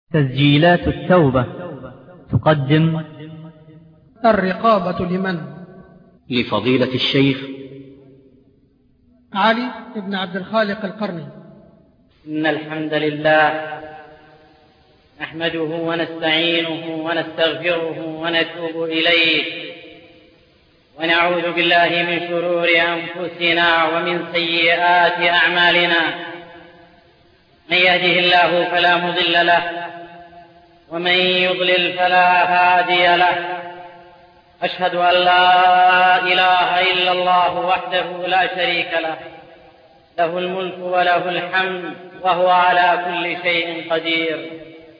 تسجيلات التوبة تقدم الرقابة لمن؟ لفضيلة الشيخ علي بن عبد الخالق القرني. إن الحمد لله نحمده ونستعينه ونستغفره ونتوب إليه، ونعوذ بالله من شرور أنفسنا ومن سيئات أعمالنا. من يهده الله فلا مضل له، ومن يضلل فلا هادي له. أشهد أن لا إله إلا الله وحده لا شريك له، له الملك وله الحمد وهو على كل شيء قدير.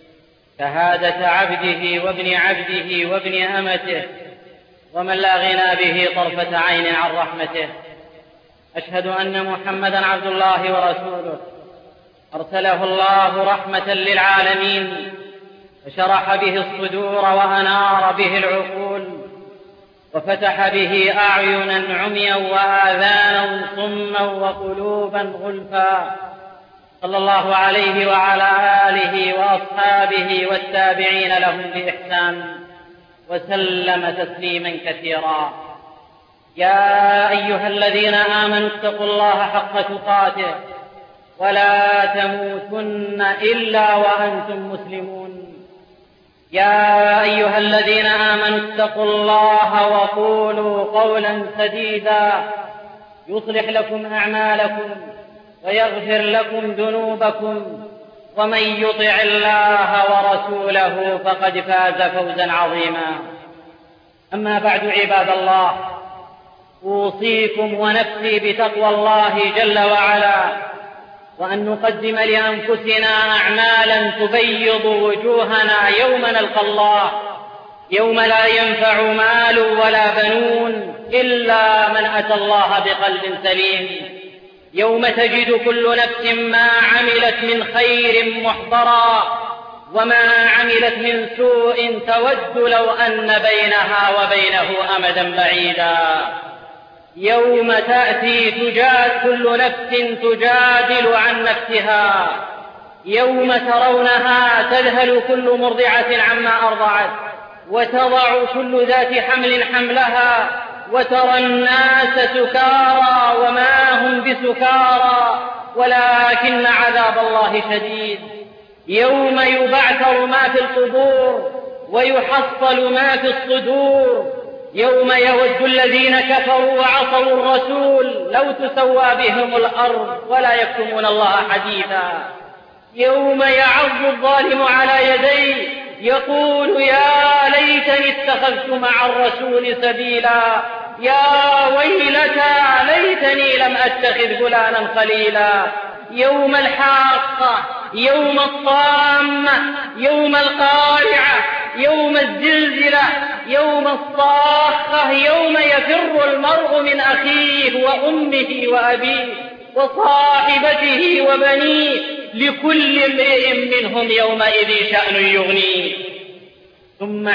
شهادة عبده وابن عبده وابن أمته، ومن لا غنى به طرفة عين عن رحمته. أشهد أن محمدا عبد الله ورسوله، أرسله الله رحمة للعالمين، فشرح به الصدور وأنار به العقول، وفتح به أعينا عميا وآذانا صما وقلوبا غلفا. صلى الله عليه وعلى آله وأصحابه والتابعين لهم بإحسان، وسلم تسليما كثيرا. يا أيها الذين آمنوا اتقوا الله حق تقاته، ولا تموتن إلا وأنتم مسلمون. يا أيها الذين آمنوا اتقوا الله وقولوا قولا سديدا يصلح لكم أعمالكم ويغفر لكم ذنوبكم، ومن يطع الله ورسوله فقد فاز فوزا عظيما. أما بعد، عباد الله، أوصيكم ونفسي بتقوى الله جل وعلا، وأن نقدم لأنفسنا أعمالا تبيض وجوهنا يوم نلقى الله، يوم لا ينفع مال ولا بنون إلا من أتى الله بقلب سليم، يوم تجد كل نفس ما عملت من خير محضرا، وما عملت من سوء تود لو أن بينها وبينه أمدا بعيدا. يوم تأتي كل نفس تجادل عن نفسها، يوم ترونها تذهل كل مرضعة عما أرضعت، وتضع كل ذات حمل حملها، وترى الناس سكارى وما هم بسكارى ولكن عذاب الله شديد. يوم يبعثر ما في القبور ويحصل ما في الصدور، يوم يود الذين كفروا وعصوا الرسول لو تسوى بهم الأرض ولا يكتمون الله حديثا. يوم يعض الظالم على يديه يقول يا ليتني اتخذت مع الرسول سبيلا، يا ويلتى ليتني لم أتخذ فلانا خليلا. يوم الحاقة، يوم الطامة، يوم القارعة، يوم الزلزلة، يوم الصاخة، يوم يفر المرء من أخيه وأمه وأبيه وصاحبته وبنيه، لكل امرئ منهم يومئذ شأن يغنيه. ثم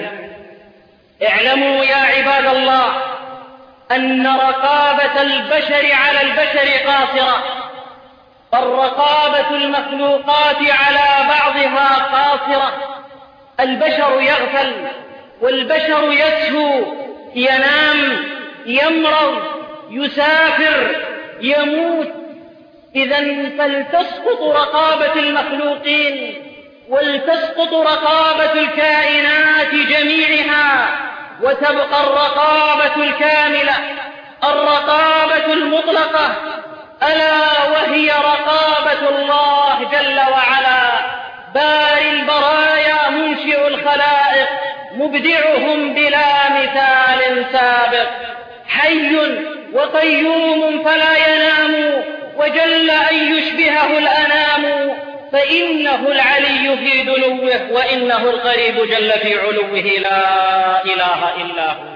اعلموا يا عباد الله أن رقابة البشر على البشر قاصرة، فالرقابة المخلوقات على بعضها قاصرة. البشر يغفل، والبشر يسهو، ينام، يمرض، يسافر، يموت. إذن فلتسقط رقابة المخلوقين، ولتسقط رقابة الكائنات جميعها، وتبقى الرقابة الكاملة، الرقابة المطلقة، ألا وهي رقابة الله جل وعلا، باري البرايا، منشئ الخلائق، مبدعهم بلا مثال سابق، حي وقيوم فلا ينام، وجل أن يشبهه الأنام، فإنه العلي في دنوه، وإنه القريب جل في علوه، لا إله إلا هو.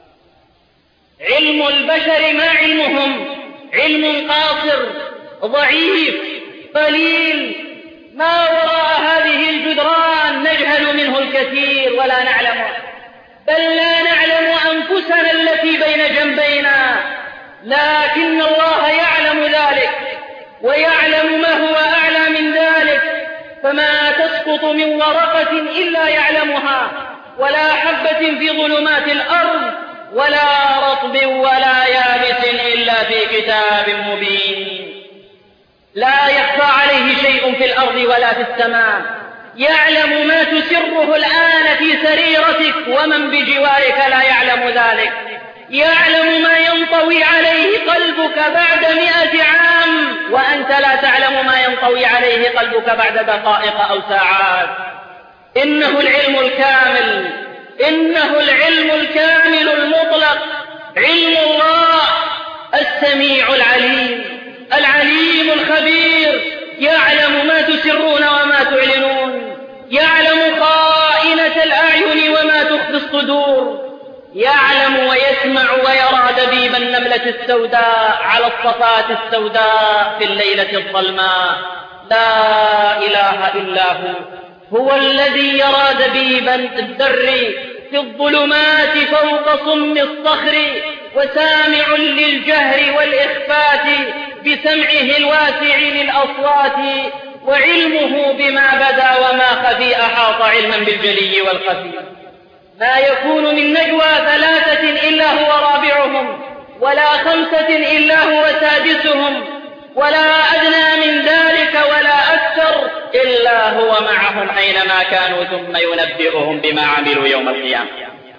علم البشر ما علمهم، علم قاصر ضعيف قليل، ما وراء هذه الجدران نجهل منه الكثير ولا نعلمه، بل لا نعلم أنفسنا التي بين جنبينا، لكن الله يعلم ذلك ويعلم ما هو أعلى من ذلك، فما تسقط تسقط من ورقة إلا يعلمها ولا حبة في ظلمات الأرض ولا رطب ولا يابس إلا في كتاب مبين. لا يخفى عليه شيء في الأرض ولا في السماء، يعلم ما تسره الآن في سريرتك ومن بجوارك لا يعلم ذلك، يعلم ما ينطوي عليه قلبك بعد 100 عام وأنت لا تعلم ما ينطوي عليه قلبك بعد دقائق أو ساعات. إنه العلم الكامل، إنه العلم الكامل المطلق، علم الله السميع العليم، العليم الخبير، يعلم ما تسرون وما تعلنون، يعلم خائنة الأعين وما تخفي الصدور، يعلم ويسمع ويرى دبيب النملة السوداء على الصفات السوداء في الليلة الظلماء. لا إله إلا هو الذي يرى دبيب الذر في الظلمات فوق صم الصخر، وسامع للجهر والإخفات بسمعه الواسع للأصوات، وعلمه بما بدا وما خفي أحاط علما بالجلي والخفي. ما يكون من نجوى 3 إلا هو رابعهم، ولا 5 إلا هو سادسهم، ولا أدنى من ذلك ولا أكثر إلا هو معهم أينما كانوا ثم ينبئهم بما عملوا يوم القيامة.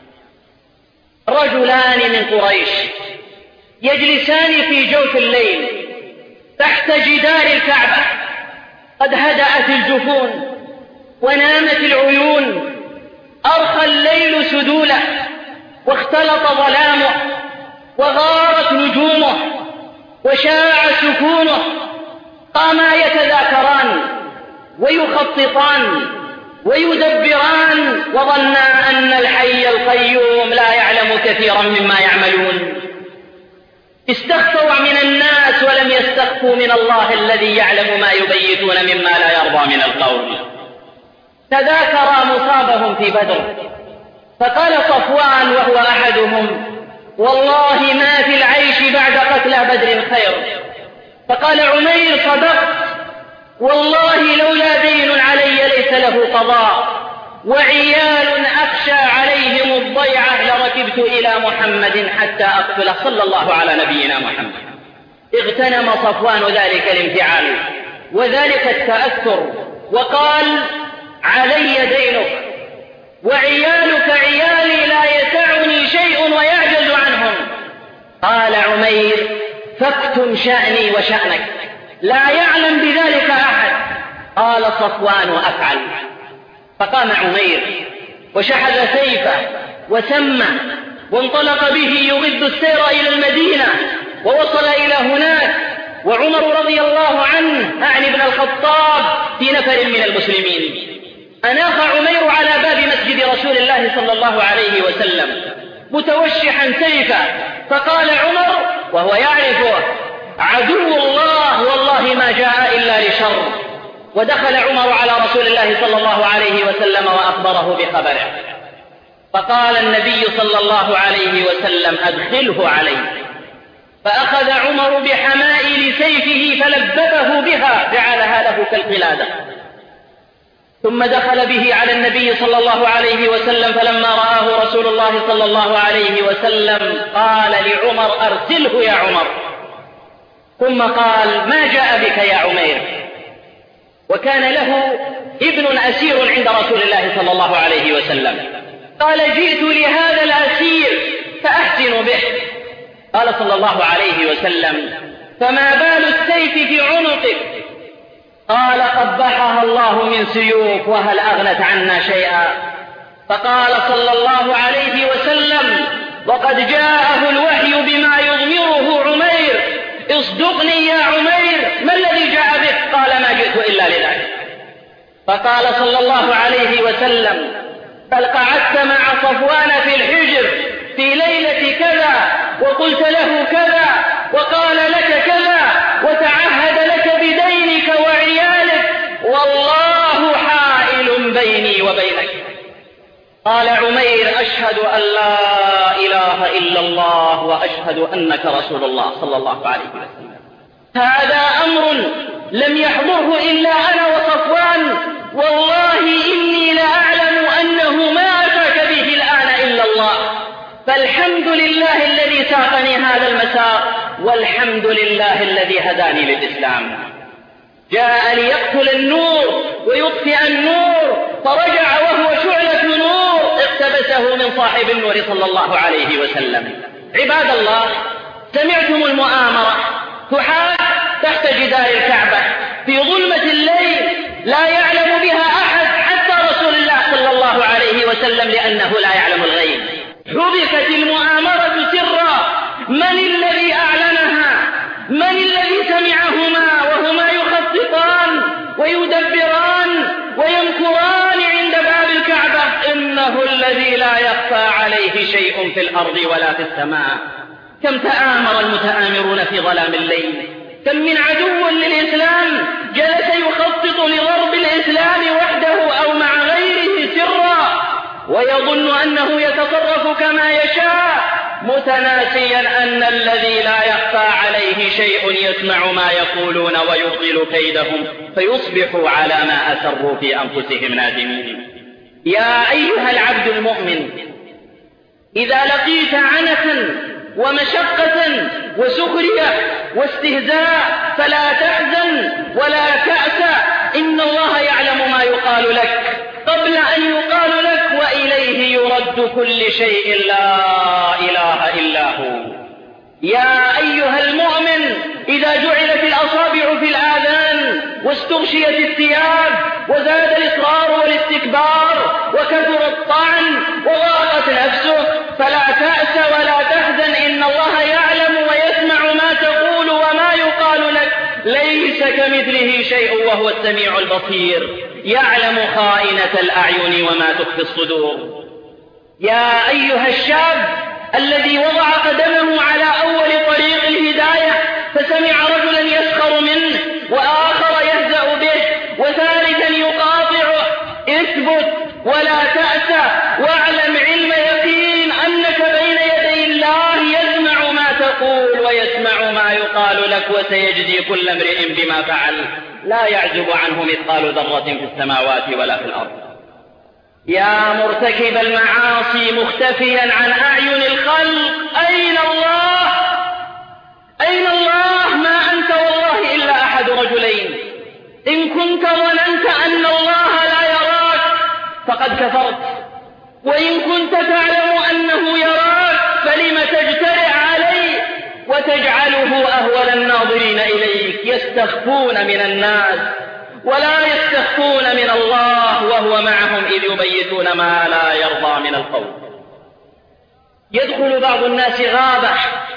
رجلان من قريش يجلسان في جوف الليل تحت جدار الكعبة، قد هدأت الجفون ونامت العيون، أرخى الليل سدوله واختلط ظلامه وغارت نجومه وشاع سكونه. قاما يتذاكران ويخططان ويدبران وظنا أن الحي القيوم لا يعلم كثيرا مما يعملون. استخفوا من الناس ولم يستخفوا من الله الذي يعلم ما يبيتون مما لا يرضى من القول. تذاكرا مصابهم في بدر، فقال صفوان وهو أحدهم: والله ما في العيش بعد قتلى بدر خير. فقال عمير: صدقت، والله لولا دين علي ليس له قضاء، وعيال أخشى عليهم الضيعة لركبت إلى محمد حتى أقتله صلى الله على نبينا محمد. اغتنم صفوان ذلك الانفعال وذلك التأثر وقال: علي دينك وعيالك عيالي لا يسعني شيء ويعجز عنهم. قال عمير: فاكتم شأني وشأنك، لا يعلم بذلك أحد. قال صفوان: أفعل. فقام عمير وشحذ سيفه وسمه وانطلق به يغد السير إلى المدينة، ووصل إلى هناك وعمر رضي الله عنه أعني ابن الخطاب في نفر من المسلمين. أناخ عمير على باب مسجد رسول الله صلى الله عليه وسلم متوشحا سيفا، فقال عمر وهو يعرفه: عدو الله والله ما جاء إلا لشر. ودخل عمر على رسول الله صلى الله عليه وسلم وأخبره بخبره، فقال النبي صلى الله عليه وسلم: أدخله عليه. فأخذ عمر بحمائل سيفه فلببه بها جعلها له كالقلادة، ثم دخل به على النبي صلى الله عليه وسلم، فلما رآه رسول الله صلى الله عليه وسلم قال لعمر: أرسله يا عمر. ثم قال: ما جاء بك يا عمير؟ وكان له ابن أسير عند رسول الله صلى الله عليه وسلم. قال: جئت لهذا الأسير فأحسن به. قال صلى الله عليه وسلم: فما بال السيف في عنقك؟ قال: قبحها الله من سيوف وهل أغنت عنا شيئا. فقال صلى الله عليه وسلم: وقد جاءه الوحي بما يضمره عمير، اصدقني يا عمير، ما الذي جاء بك؟ قال: ما جئت إلا لذلك. فقال صلى الله عليه وسلم: بل قعدت مع صفوان في الحجر في ليلة كذا وقلت له كذا وقال لك كذا وتعهد لك بدينك وعيالك، والله حائل بيني وبينك. قال عمير: أشهد أن لا إله إلا الله وأشهد أنك رسول الله صلى الله عليه وسلم. هذا أمر لم يحضره إلا أنا وصفوان، والله إني لأعلم أنه ما أتاك به الآن إلا الله، فالحمد لله الذي ساقني هذا المسار، والحمد لله الذي هداني للإسلام. جاء ليقتل النور ويطفئ النور، فرجع وهو شعلة نور اقتبسه من صاحب النور صلى الله عليه وسلم. عباد الله، سمعتم المؤامرة تحاك تحت جدار الكعبة في ظلمة الليل لا يعلم بها أحد حتى رسول الله صلى الله عليه وسلم، لأنه لا يعلم الغيب. حبكت المؤامرة سرا، من الذي أعلنها؟ من الذي سمعهما وهما يخططان ويدبران ويمكران عند باب الكعبة؟ إنه الذي لا يخفى عليه شيء في الأرض ولا في السماء. كم تآمر المتآمرون في ظلام الليل، كم من عدو للإسلام جلس يخطط لضرب الإسلام وحده أو مع غيره سرا، ويظن أنه يتصرف كما يشاء، متناسيا أن الذي لا يخفى عليه شيء يسمع ما يقولون ويبطل كيدهم، فيصبحوا على ما أسروا في أنفسهم نادمين. يا أيها العبد المؤمن، إذا لقيت عنة ومشقة وسخرية واستهزاء فلا تحزن ولا تأسى، إن الله يعلم ما يقال لك قبل أن يقال لك، وإليه يرد كل شيء لا إله إلا هو. يا أيها المؤمن، إذا جعلت الأصابع في الآذان واستغشيت الثياب وزاد الإصرار والاستكبار وكثر الطعن وضاقت نفسه، فلا تأس ولا تحزن، إن الله يعلم ويسمع ما تقول وما يقال لك، ليس كمثله شيء وهو السميع البصير، يعلم خائنة الأعين وما تخفي الصدور. يا أيها الشاب الذي وضع قدمه على أول طريق الهداية فسمع رجلا يسخر منه وآخر يهزأ به وثالثا يقاطعه، اثبت ولا تأسى، واعلم علم يقين أنك بين يدي الله يسمع ما تقول ويسمع ما يقال لك، وسيجزي كل امرئ بما فعل، لا يعزب عنه مثقال ذرة في السماوات ولا في الأرض. يا مرتكب المعاصي مختفيا عن أعين الخلق، أين الله؟ أين الله؟ ما أنت والله إلا أحد رجلين، إن كنت ظننت أن الله لا يراك فقد كفرت، وإن كنت تعلم أنه يراك فلم تجترئ عليه وتجعله أهول الناظرين إليك. يستخفون من الناس ولا يستخفون من الله، وهو معهم إذ يبيتون ما لا يرضى من القول. يدخل بعض الناس غابة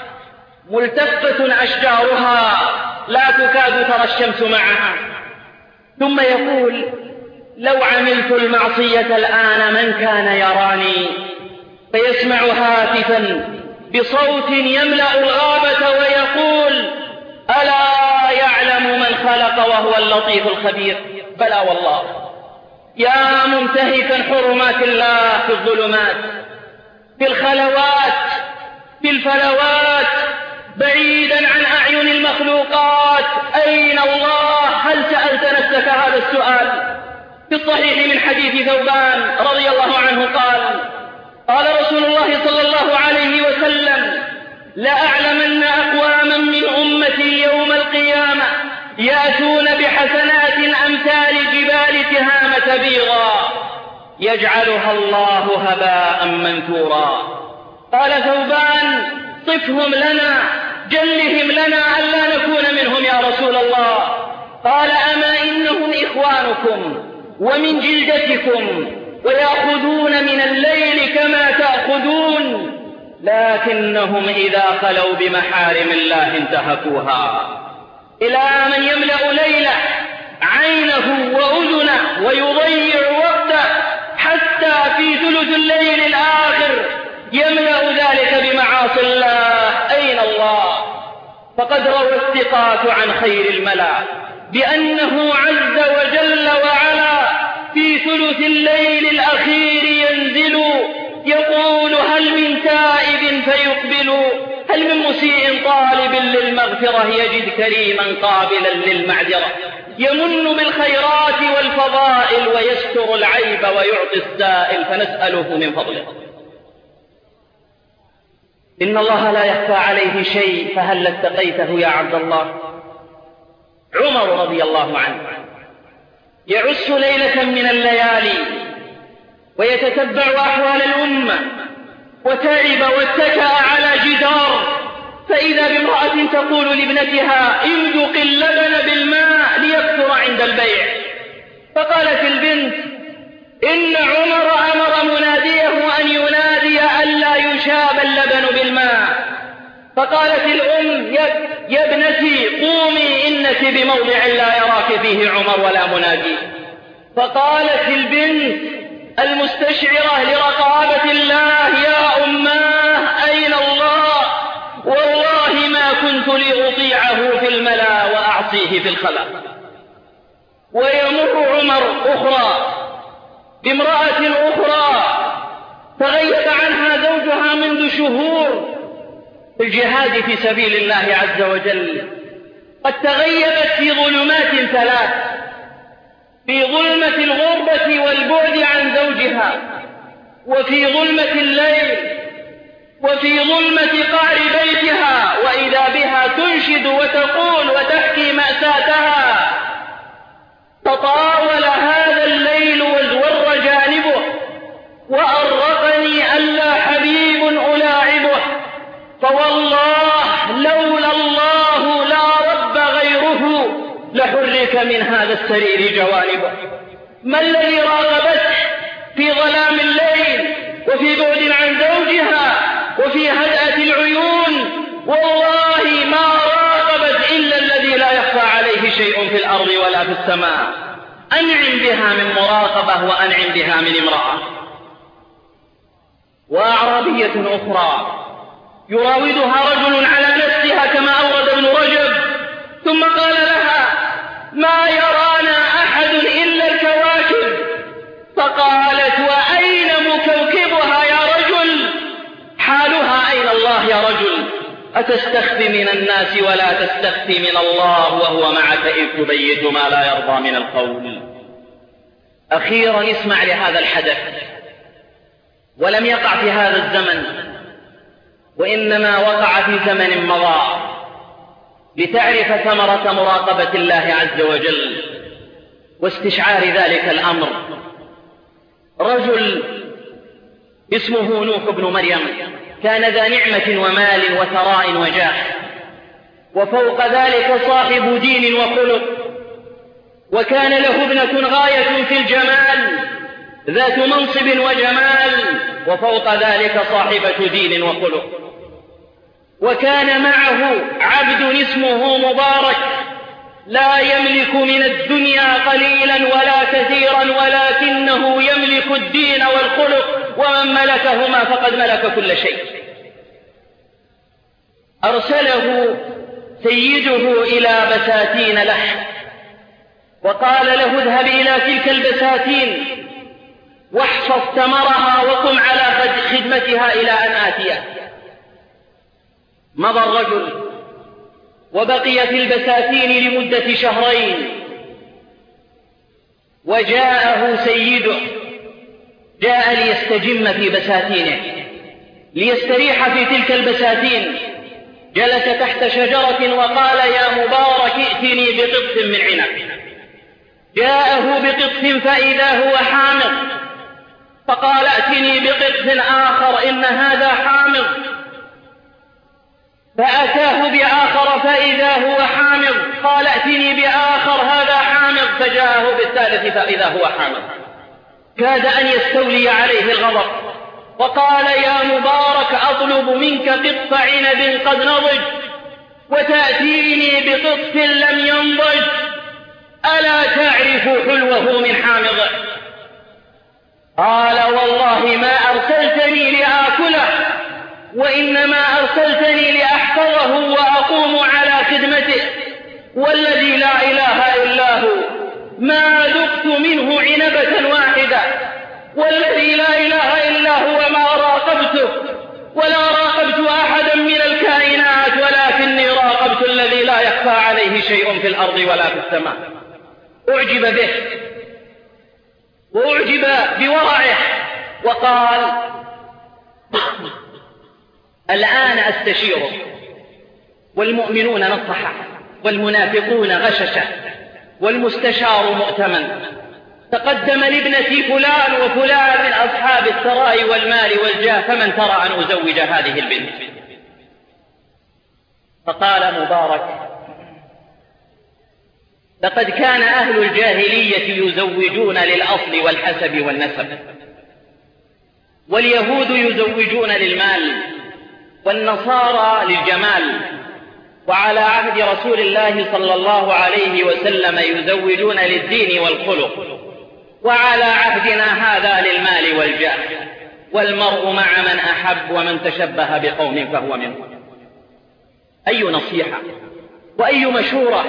ملتفة أشجارها لا تكاد ترى الشمس معها، ثم يقول: لو عملت المعصية الآن من كان يراني؟ فيسمع هاتفا بصوت يملأ الغابة ويقول: ألا يعلم من خلق وهو اللطيف الخبير؟ بلى والله. يا منتهكا حرمات الله في الظلمات، في الخلوات، في الفلوات، بعيدا عن أعين المخلوقات، أين الله؟ هل سألت نفسك هذا السؤال؟ في الصحيح من حديث ثوبان رضي الله عنه قال رسول الله صلى الله عليه وسلم: لأعلمن أقواما من أمتي يوم القيامة يأتون بحسنات أمثال جبال تهامة بيضا يجعلها الله هباء منثورا. قال ثوبان: صفهم لنا، جلهم لنا ألا نكون منهم يا رسول الله. قال: أما إنهم إخوانكم ومن جلدتكم ويأخذون من الليل كما تأخذون، لكنهم إذا خلوا بمحارم الله انتهكوها. إلى من يملأ ليله عينه وأذنه ويضيع وقته حتى في ثلث الليل الآخر يملأ ذلك بمعاصي الله، أين الله؟ فقد روى الثقات عن خير الملأ بأنه عز وجل وعلا في ثلث الليل الأخير ينزل يقول: هل من تائب فيقبل، هل من مسيء طالب للمغفرة يجد كريما قابلا للمعذرة يمن بالخيرات والفضائل ويستر العيب ويعطي السائل فنسأله من فضله. إن الله لا يخفى عليه شيء فهل اتقيته يا عبد الله؟ عمر رضي الله عنه يعس ليلة من الليالي ويتتبع أحوال الأمة وتعب واتكأ على جدار، فإذا بامرأة تقول لابنتها امدق اللبن بالماء ليكثر عند البيع، فقالت البنت إن عمر أمر مناديه أن ينادي ألا يشاب اللبن بالماء. فقالت الأم يا ابنتي قومي إنك بموضع لا يراك فيه عمر ولا منادي. فقالت البنت المستشعرة لرقابة الله يا أماه أين الله؟ والله ما كنت لأطيعه في الملا وأعصيه في الخلا. ويمر عمر أخرى بامرأة أخرى تغيب عنها زوجها منذ شهور في الجهاد في سبيل الله عز وجل، قد تغيبت في ظلمات ثلاث: في ظلمة الغربة والبعد عن زوجها، وفي ظلمة الليل، وفي ظلمة قعر بيتها، وإذا بها تنشد وتقول وتحكي مأساتها. تطاول هذا الليل وازور جانبه وأرقني ألا حبيب ألاعبه، فوالله لولا الله لا رب غيره لحرك من هذا السرير جوانبه. ما الذي راقبته في ظلام الليل وفي بعد عن زوجها وفي هدأة العيون؟ والله ما راقبت إلا الذي لا يخفى عليه شيء في الأرض ولا في السماء. أنعم بها من مراقبة وأنعم بها من امرأة. وأعرابية أخرى يراودها رجل على نفسها كما أورد ابن رجب، ثم قال لها ما يرانا أحد إلا الكواكب. فقالت وأين مكوكبها يا رجل؟ حالها أين الله يا رجل؟ أتستخفي من الناس ولا تستخفي من الله وهو معك إذ تبيت ما لا يرضى من القول. أخيرا اسمع لهذا الحدث، ولم يقع في هذا الزمن وإنما وقع في زمن مضى، لتعرف ثمرة مراقبة الله عز وجل واستشعار ذلك الأمر. رجل اسمه نوح بن مريم كان ذا نعمة ومال وثراء وجاه، وفوق ذلك صاحب دين وخلق، وكان له ابنة غاية في الجمال ذات منصب وجمال، وفوق ذلك صاحبة دين وخلق. وكان معه عبد اسمه مبارك لا يملك من الدنيا قليلا ولا كثيرا، ولكنه يملك الدين والخلق، ومن ملكهما فقد ملك كل شيء. أرسله سيده إلى بساتين له وقال له اذهب إلى تلك البساتين واحفظ ثمرها وقم على خدمتها إلى أن آتيه. مضى الرجل وبقي في البساتين لمدة شهرين، وجاءه سيده، جاء ليستجم في بساتينه ليستريح في تلك البساتين. جلس تحت شجرة وقال يا مبارك ائتني بقطف من عنب. جاءه بقطف فإذا هو حامض، فقال ائتني بقطف آخر إن هذا حامض. فأتاه بآخر فإذا هو حامض، قال ائتني بآخر هذا حامض. فجاءه بالثالث فإذا هو حامض. كاد أن يستولي عليه الغضب، وقال يا مبارك أطلب منك قطف عنب قد نضج وتأتيني بقطف لم ينضج، ألا تعرف حلوه من حامضه؟ قال والله ما أرسلتني لآكله، وإنما أرسلتني لأحفظه وأقوم على خدمته، والذي لا إله إلا هو ما ذقت منه عنبة واحدة، والذي لا إله إلا هو ما راقبته ولا راقبت أحدا من الكائنات شيء في الأرض ولا في السماء. أعجب به وأعجب بورعه وقال: الآن أستشيره، والمؤمنون نصحه، والمنافقون غششه، والمستشار مؤتمن. تقدم لابنتي فلان وفلان من أصحاب الثراء والمال والجاه، فمن ترى أن أزوج هذه البنت؟ فقال مبارك: لقد كان أهل الجاهلية يزوجون للأصل والحسب والنسب، واليهود يزوجون للمال، والنصارى للجمال، وعلى عهد رسول الله صلى الله عليه وسلم يزوجون للدين والخلق، وعلى عهدنا هذا للمال والجاه، والمرء مع من أحب، ومن تشبه بقوم فهو منهم. أي نصيحة وأي مشورة!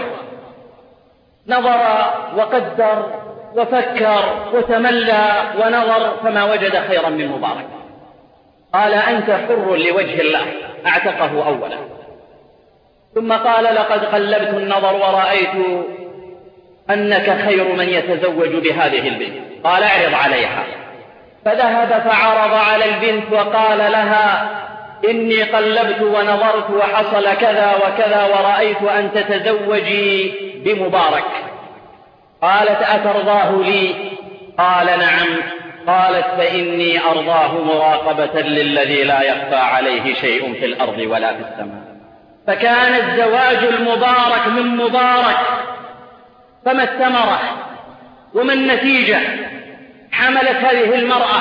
نظر وقدر وفكر وتملى ونظر فما وجد خيرا من مبارك. قال: أنت حر لوجه الله. اعتقه أولا، ثم قال: لقد قلبت النظر ورأيت أنك خير من يتزوج بهذه البنت. قال: اعرض عليها. فذهب فعرض على البنت وقال لها: إني قلبت ونظرت وحصل كذا وكذا، ورأيت أن تتزوجي بمبارك. قالت: أترضاه لي؟ قال: نعم. قالت: فإني أرضاه مراقبة للذي لا يخفى عليه شيء في الأرض ولا في السماء. فكان الزواج المبارك من مبارك. فما الثمرة وما النتيجة؟ حملت هذه المرأة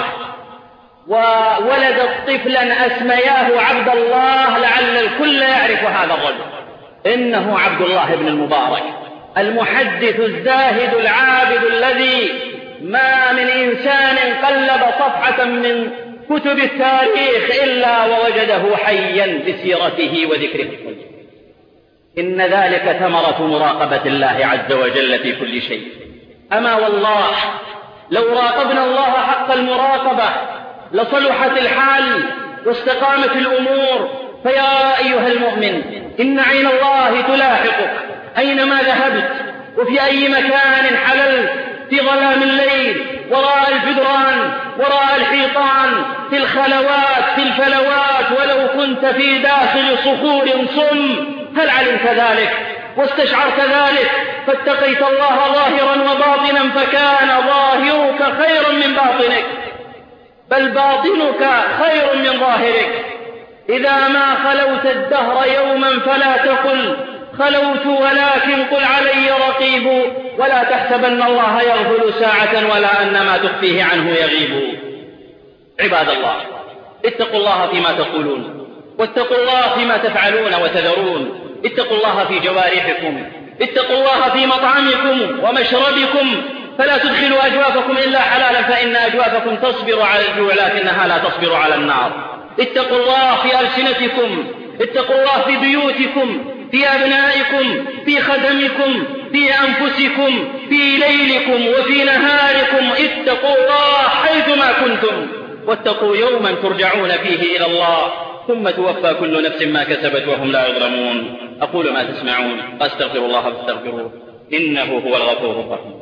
وولدت طفلا أسمياه عبد الله، لعل الكل يعرف هذا الرجل. إنه عبد الله بن المبارك، المحدث الزاهد العابد، الذي ما من إنسان قلب صفحة من كتب التاريخ إلا ووجده حيا بسيرته وذكره. إن ذلك ثمرة مراقبة الله عز وجل في كل شيء. أما والله لو راقبنا الله حق المراقبة لصلحت الحال واستقامت الأمور. فيا أيها المؤمن، إن عين الله تلاحقك أينما ذهبت، وفي أي مكان حللت، في ظلام الليل، وراء الجدران، وراء الحيطان، في الخلوات، في الفلوات، ولو كنت في داخل صخور صم. هل علمت ذلك واستشعرت ذلك فاتقيت الله ظاهرا وباطنا، فكان ظاهرك خيرا من باطنك، بل باطنك خير من ظاهرك. إذا ما خلوت الدهر يوما فلا تقل خلوت، ولكن قل علي رقيب، ولا تحسبن الله يغفل ساعة ولا أن ما تخفيه عنه يغيب. عباد الله، اتقوا الله فيما تقولون، واتقوا الله فيما تفعلون وتذرون. اتقوا الله في جوارحكم، اتقوا الله في مطعمكم ومشربكم، فلا تدخلوا أجوافكم إلا حلالا، فإن أجوافكم تصبر على الجوع لكنها لا تصبر على النار. اتقوا الله في ألسنتكم، اتقوا الله في بيوتكم، في أبنائكم، في خدمكم، في أنفسكم، في ليلكم وفي نهاركم. اتقوا الله حيثما كنتم، واتقوا يوما ترجعون فيه إلى الله، ثم توفى كل نفس ما كسبت وهم لا يظلمون. أقول ما تسمعون، أستغفر الله فاستغفروه، إنه هو الغفور الرحيم.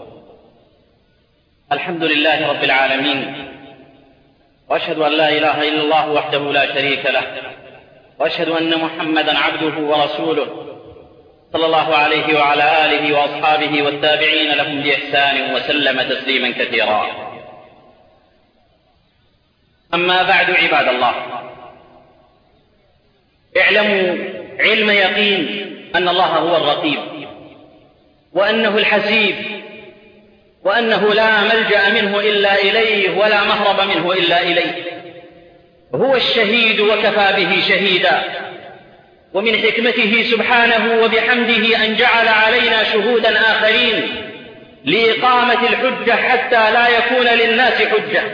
الحمد لله رب العالمين، وأشهد أن لا إله إلا الله وحده لا شريك له، وأشهد أن محمدا عبده ورسوله، صلى الله عليه وعلى آله وأصحابه والتابعين لهم بإحسان وسلم تسليما كثيرا. أما بعد، عباد الله، اعلموا علم يقين أن الله هو الرقيب، وأنه الحسيب، وأنه لا ملجأ منه إلا إليه ولا مهرب منه إلا إليه. هو الشهيد وكفى به شهيدا. ومن حكمته سبحانه وبحمده أن جعل علينا شهودا آخرين لإقامة الحجة حتى لا يكون للناس حجة،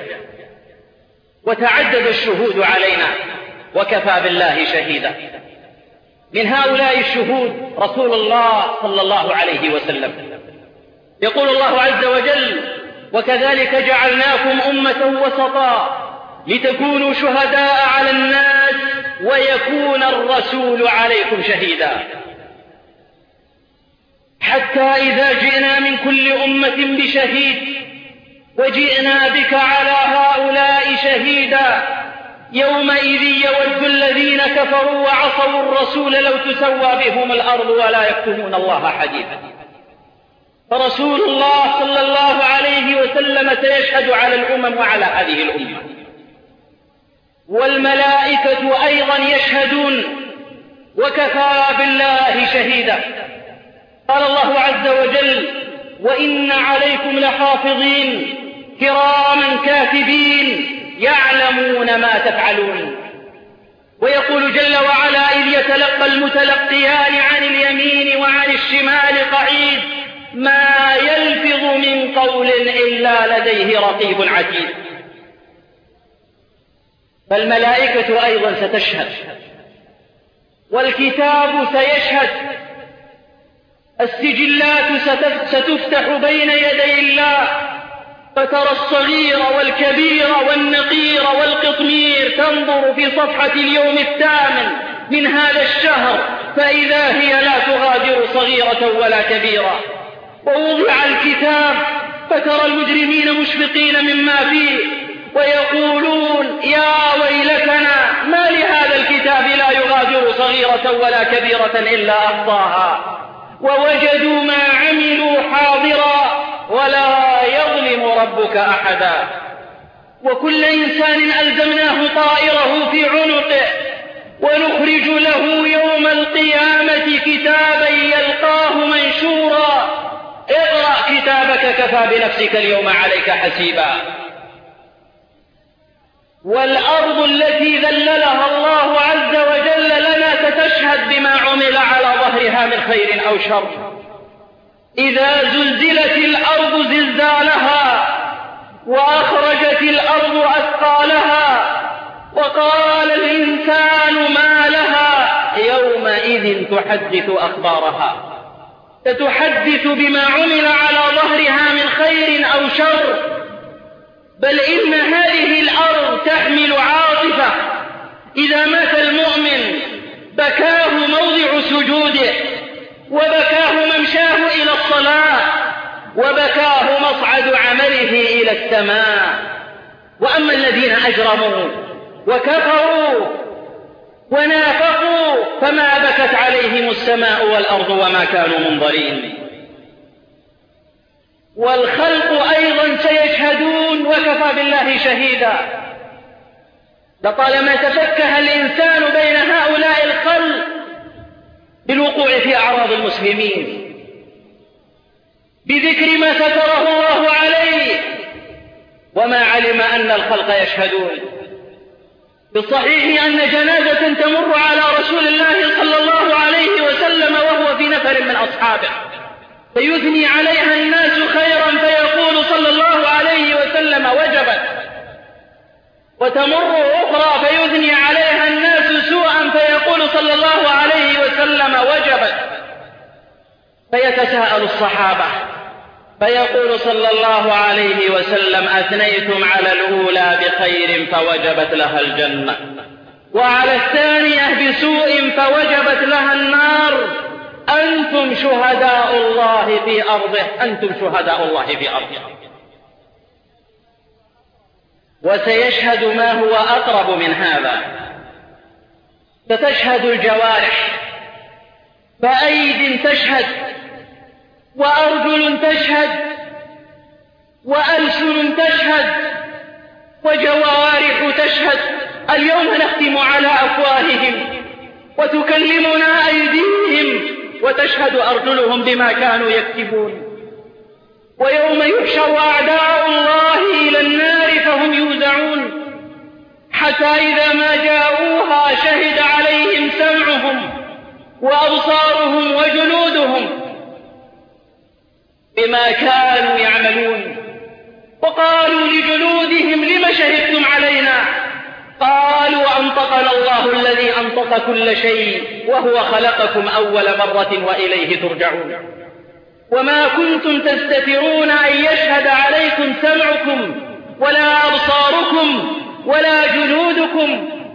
وتعدد الشهود علينا وكفى بالله شهيدا. من هؤلاء الشهود رسول الله صلى الله عليه وسلم. يقول الله عز وجل: وكذلك جعلناكم أمة وسطا لتكونوا شهداء على الناس ويكون الرسول عليكم شهيدا. حتى إذا جئنا من كل أمة بشهيد وجئنا بك على هؤلاء شهيدا يومئذ يود الذين كفروا وعصوا الرسول لو تسوى بهم الأرض ولا يكتمون الله حديثا. فرسول الله صلى الله عليه وسلم سيشهد على الأمم وعلى هذه الأمة، والملائكة أيضا يشهدون، وكفى بالله شهيدا. قال الله عز وجل: وإن عليكم لحافظين كراما كاتبين يعلمون ما تفعلون. ويقول جل وعلا: إذ يتلقى المتلقيان عن اليمين وعن الشمال قعيد ما يلفظ من قول إلا لديه رقيب عتيد. فالملائكة أيضا ستشهد، والكتاب سيشهد، السجلات ستفتح بين يدي الله، فترى الصغير والكبير والنقير والقطمير تنظر في صفحة اليوم الثامن من هذا الشهر فإذا هي لا تغادر صغيرة ولا كبيرة. ووضع الكتاب فترى المجرمين مشفقين مما فيه ويقولون: يا ويلتنا ما لهذا الكتاب لا يغادر صغيرة ولا كبيرة إلا أحصاها ووجدوا ما عملوا حاضرا ولا يظلم ربك أحدا. وكل إنسان ألزمناه طائره في عنقه ونخرج له يوم القيامة كتابا يلقاه منشورا: اقرأ كتابك كفى بنفسك اليوم عليك حسيبا. والأرض التي ذللها الله عز وجل لنا ستشهد بما عمل على ظهرها من خير أو شر. إذا زلزلت الأرض زلزالها وأخرجت الأرض أثقالها وقال الإنسان ما لها يومئذ تحدث أخبارها. ستحدث بما عمل على ظهرها من خير أو شر. بل إن هذه الأرض تحمل عاطفة. إذا مات المؤمن بكاه موضع سجوده، وبكاه ممشاه إلى الصلاة، وبكاه مصعد عمله إلى السماء. وأما الذين أجرموا وكفروا ونافقوا فما بكت عليهم السماء والأرض وما كانوا منظرين. والخلق أيضا سيشهدون وكفى بالله شهيدا. لطالما تفكه الإنسان بين هؤلاء الخلق بالوقوع في أعراض المسلمين بذكر ما ستره الله عليه وما علم أن الخلق يشهدون. بالصحيح أن جنازة تمر على رسول الله صلى الله عليه وسلم وهو في نفر من أصحابه فيثني عليها الناس خيرا فيقول صلى الله عليه وسلم: وجبت. وتمر أخرى فيثني عليها الناس سوءا فيقول صلى الله عليه وسلم: وجبت. فيتساءل الصحابة فيقول صلى الله عليه وسلم: أثنيتم على الأولى بخير فوجبت لها الجنة، وعلى الثانية بسوء فوجبت لها النار. أنتم شهداء الله في أرضه، أنتم شهداء الله في أرضه. وسيشهد ما هو أقرب من هذا. ستشهد الجوارح، فأيد تشهد، وأرجل تشهد، وألسن تشهد، وجوارح تشهد. اليوم نختم على أفواههم وتكلمنا أيديهم وتشهد أرجلهم بما كانوا يكتبون. ويوم يحشر أعداء الله إلى النار فهم يوزعون، حتى إذا ما جاءوها شهد عليهم سمعهم وأبصارهم وجلودهم بما كانوا يعملون. وقالوا لجلودهم: لم شهدتم علينا؟ قالوا: أنطقنا الله الذي أنطق كل شيء وهو خلقكم أول مرة وإليه ترجعون. وما كنتم تستترون أن يشهد عليكم سمعكم ولا أبصاركم ولا جلودكم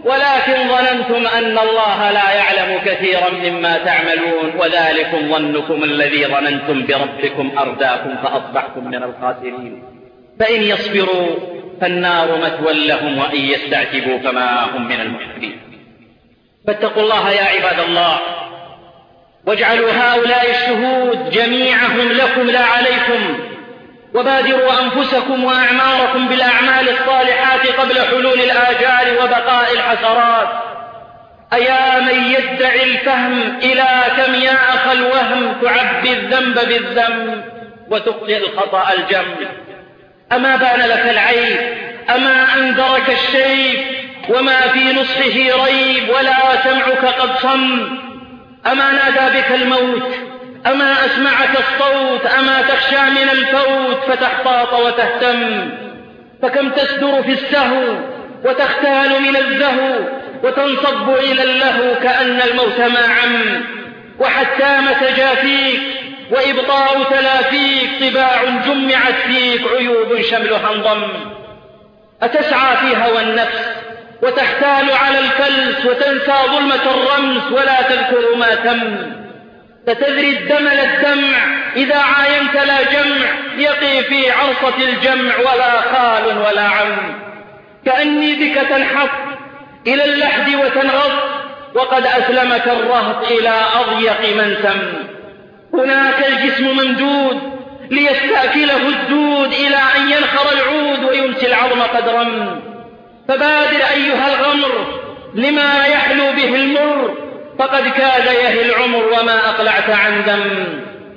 ولكن ظننتم أن الله لا يعلم كثيرا مما تعملون وذلكم ظنكم الذي ظننتم بربكم أرداكم فأصبحتم من الخاسرين. فإن يصبروا فالنار مثوى لهم وإن يستعتبوا فما هم من المحسنين. فاتقوا الله يا عباد الله، واجعلوا هؤلاء الشهود جميعهم لكم لا عليكم، وبادروا أنفسكم وأعماركم بالأعمال الصالحات قبل حلول الآجال وبقاء الحسرات. أيا من يدعي الفهم إلى كم يا أخ الوهم تعبي الذنب بالذنب وتخطئ الخطأ الجم. أما بان لك العيب، أما أنذرك الشيب، وما في نصحه ريب، ولا سمعك قد صم. أما نادى بك الموت، أما أسمعك الصوت، أما تخشى من الفوت فتحتاط وتهتم. فكم تسدر في السهو وتختال من الزهو وتنصب إلى اللهو كأن الموت ما عم. وحتام تجافيك وإبطاء تلافيك، طباع جمعت فيك، عيوب شملها انضم. أتسعى في هوى النفس وتحتال على الفلس وتنسى ظلمة الرمس ولا تذكر ما تم. فتذري الدم للدمع إذا عاينت لا جمع، يقي في عرصة الجمع ولا خال ولا عم. كأني بك تنحط إلى اللحد وتنغط، وقد أسلمك الرهط إلى أضيق منسم. هناك الجسم ممدود ليستأكله الدود إلى أن ينخر العود ويمسي العظم قد رم. فبادر أيها الغمر لما يحلو به المر، فقد كاد يهي العمر وما أقلعت عن دم.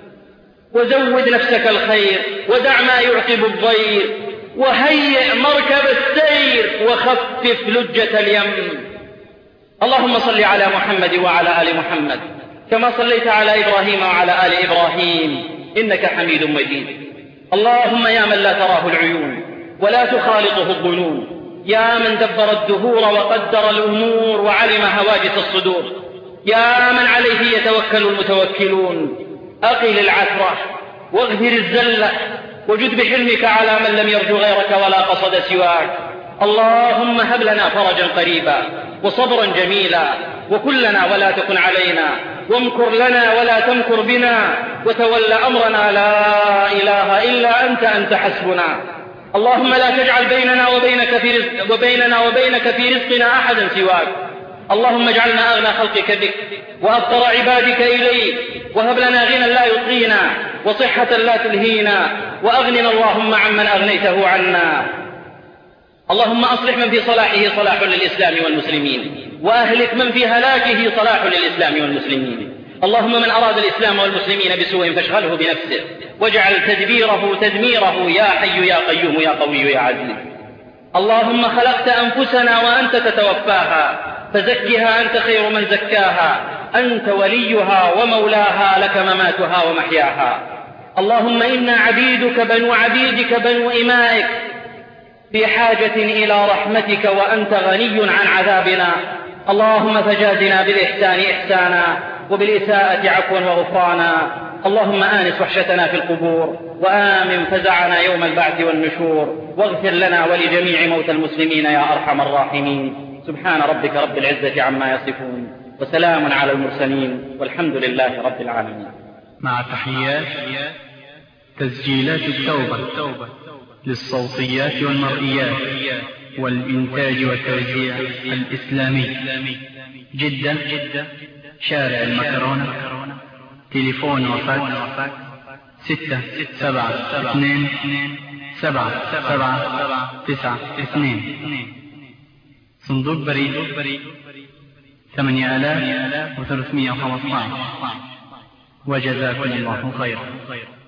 وزود نفسك الخير ودع ما يعقب الضير، وهيئ مركب السير وخفف لجة اليم. اللهم صل على محمد وعلى آل محمد كما صليت على إبراهيم وعلى آل إبراهيم إنك حميد مجيد. اللهم يا من لا تراه العيون ولا تخالطه الظنون، يا من دبر الدهور وقدر الأمور وعلم هواجس الصدور، يا من عليه يتوكل المتوكلون، أقل العثرة واغفر الزلة وجد بحلمك على من لم يرجو غيرك ولا قصد سواك. اللهم هب لنا فرجا قريبا وصبرا جميلا، وكلنا ولا تكن علينا، وامكر لنا ولا تمكر بنا، وتول أمرنا لا إله إلا أنت حسبنا. اللهم لا تجعل بيننا وبينك في رزقنا أحدا سواك. اللهم اجعلنا أغنى خلقك بك وأفقر عبادك إليك، وهب لنا غنى لا يطغينا وصحة لا تلهينا، وأغننا اللهم عمن أغنيته عنا. اللهم أصلح من في صلاحه صلاح للإسلام والمسلمين، وأهلك من في هلاكه صلاح للإسلام والمسلمين. اللهم من أراد الإسلام والمسلمين بسوء فاشغله بنفسه، واجعل تدبيره تدميره، يا حي يا قيوم يا قوي يا عزيز. اللهم خلقت أنفسنا وأنت تتوفاها، فزكها أنت خير من زكاها، أنت وليها ومولاها، لك مماتها ومحياها. اللهم إنا عبيدك بنو عبيدك بنو إمائك في حاجة إلى رحمتك وأنت غني عن عذابنا. اللهم فجازنا بالإحسان إحسانا وبالإساءة عفوا وغفرانا. اللهم آنس وحشتنا في القبور، وآمن فزعنا يوم البعث والنشور، واغفر لنا ولجميع موتى المسلمين يا أرحم الراحمين. سبحان ربك رب العزة عما يصفون، وسلام على المرسلين، والحمد لله رب العالمين. مع تحيات تسجيلات التوبة للصوتيات والمرئيات والإنتاج والتوزيع الإسلامي، جدة، شارع المكرونة، تليفون وفاكس 672-277-992، صندوق بريد 8315. وجزاكم الله خيرا.